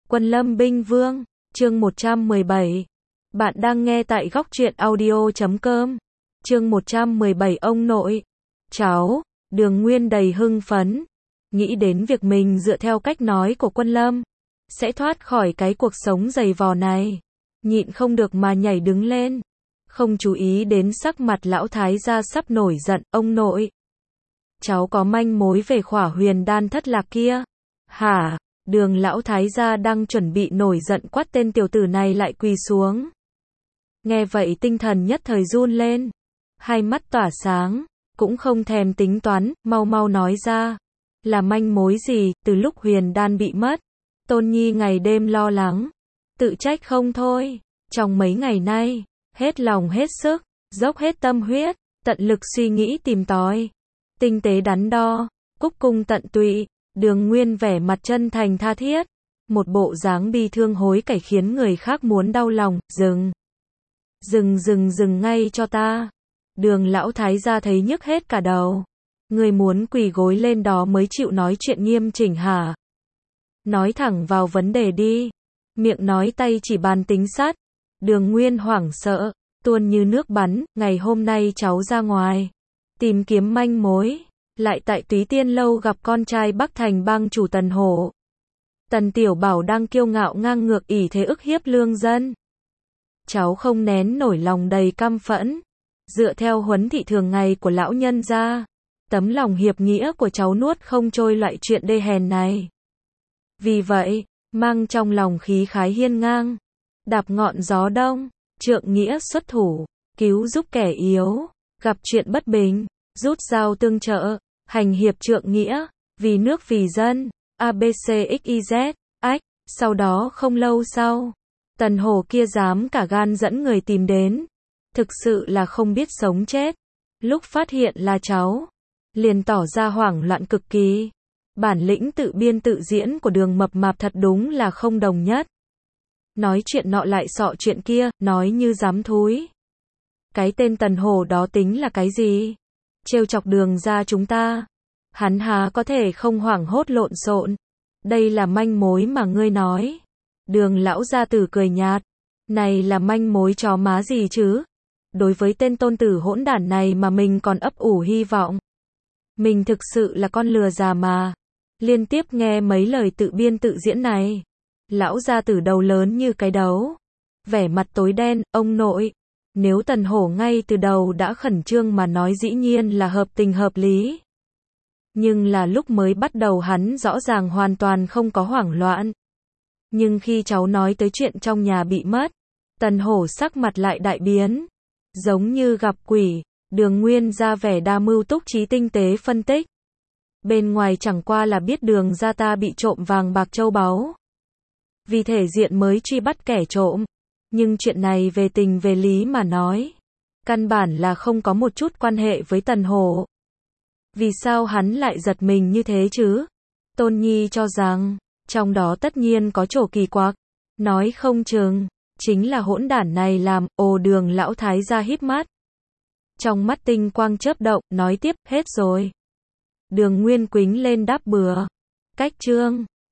Quân Lâm Binh Vương, chương 117. Bạn đang nghe tại góc truyện audio.com. Chương 117 ông nội. Cháu, Đường Nguyên đầy hưng phấn. Nghĩ đến việc mình dựa theo cách nói của Quân Lâm, sẽ thoát khỏi cái cuộc sống dày vò này. Nhịn không được mà nhảy đứng lên. Không chú ý đến sắc mặt lão thái gia sắp nổi giận, ông nội. Cháu có manh mối về khỏa huyền đan thất lạc kia. Hả? Đường lão thái gia đang chuẩn bị nổi giận quát tên tiểu tử này lại quỳ xuống. Nghe vậy tinh thần nhất thời run lên. Hai mắt tỏa sáng, cũng không thèm tính toán, mau mau nói ra. Là manh mối gì? Từ lúc huyền đan bị mất, Tôn Nhi ngày đêm lo lắng, tự trách không thôi. Trong mấy ngày nay, hết lòng hết sức, dốc hết tâm huyết, tận lực suy nghĩ tìm tòi, tinh tế đắn đo, cúc cung tận tụy. Đường Nguyên vẻ mặt chân thành tha thiết, một bộ dáng bi thương hối cải khiến người khác muốn đau lòng. Dừng ngay cho ta. Đường lão thái gia thấy nhức hết cả đầu. Người muốn quỳ gối lên đó mới chịu nói chuyện nghiêm chỉnh hả? Nói thẳng vào vấn đề đi. Miệng nói tay chỉ bàn tính sát. Đường Nguyên hoảng sợ, tuôn như nước bắn. Ngày hôm nay cháu ra ngoài tìm kiếm manh mối, lại tại Túy Tiên lâu gặp con trai Bắc Thành bang chủ Tần Hổ. Tần Tiểu Bảo đang kiêu ngạo ngang ngược ỷ thế ức hiếp lương dân. Cháu không nén nổi lòng đầy căm phẫn. Dựa theo huấn thị thường ngày của lão nhân gia, tấm lòng hiệp nghĩa của cháu nuốt không trôi loại chuyện đê hèn này. Vì vậy, mang trong lòng khí khái hiên ngang, đạp ngọn gió đông, trượng nghĩa xuất thủ, cứu giúp kẻ yếu, gặp chuyện bất bình, rút dao tương trợ, hành hiệp trượng nghĩa, vì nước vì dân, ABCXYZ, ách. Sau đó không lâu sau, Tần Hổ kia dám cả gan dẫn người tìm đến, thực sự là không biết sống chết. Lúc phát hiện là cháu, liền tỏ ra hoảng loạn cực kỳ. Bản lĩnh tự biên tự diễn của Đường mập mạp thật đúng là không đồng nhất. Nói chuyện nọ lại xọ chuyện kia, nói như dám thúi. Cái tên Tần Hổ đó tính là cái gì? Trêu chọc Đường gia chúng ta. Hắn há có thể không hoảng hốt lộn xộn. Đây là manh mối mà ngươi nói. Đường lão gia tử cười nhạt. Này là manh mối chó má gì chứ? Đối với tên tôn tử hỗn đản này mà mình còn ấp ủ hy vọng. Mình thực sự là con lừa già mà. Liên tiếp nghe mấy lời tự biên tự diễn này, lão gia tử đầu lớn như cái đấu, vẻ mặt tối đen. Ông nội, nếu Tần Hổ ngay từ đầu đã khẩn trương mà nói dĩ nhiên là hợp tình hợp lý. Nhưng là lúc mới bắt đầu hắn rõ ràng hoàn toàn không có hoảng loạn. Nhưng khi cháu nói tới chuyện trong nhà bị mất, Tần Hổ sắc mặt lại đại biến, giống như gặp quỷ. Đường Nguyên ra vẻ đa mưu túc trí tinh tế phân tích. Bên ngoài chẳng qua là biết Đường gia ta bị trộm vàng bạc châu báu, vì thể diện mới truy bắt kẻ trộm. Nhưng chuyện này về tình về lý mà nói, căn bản là không có một chút quan hệ với Tần Hổ. Vì sao hắn lại giật mình như thế chứ? Tôn Nhi cho rằng, trong đó tất nhiên có chỗ kỳ quặc. Nói không chừng, chính là hỗn đản này làm. Ồ, Đường lão thái gia híp mắt. Trong mắt tinh quang chớp động, nói tiếp, hết rồi. Đường Nguyên quính lên đáp bừa. Cách chương.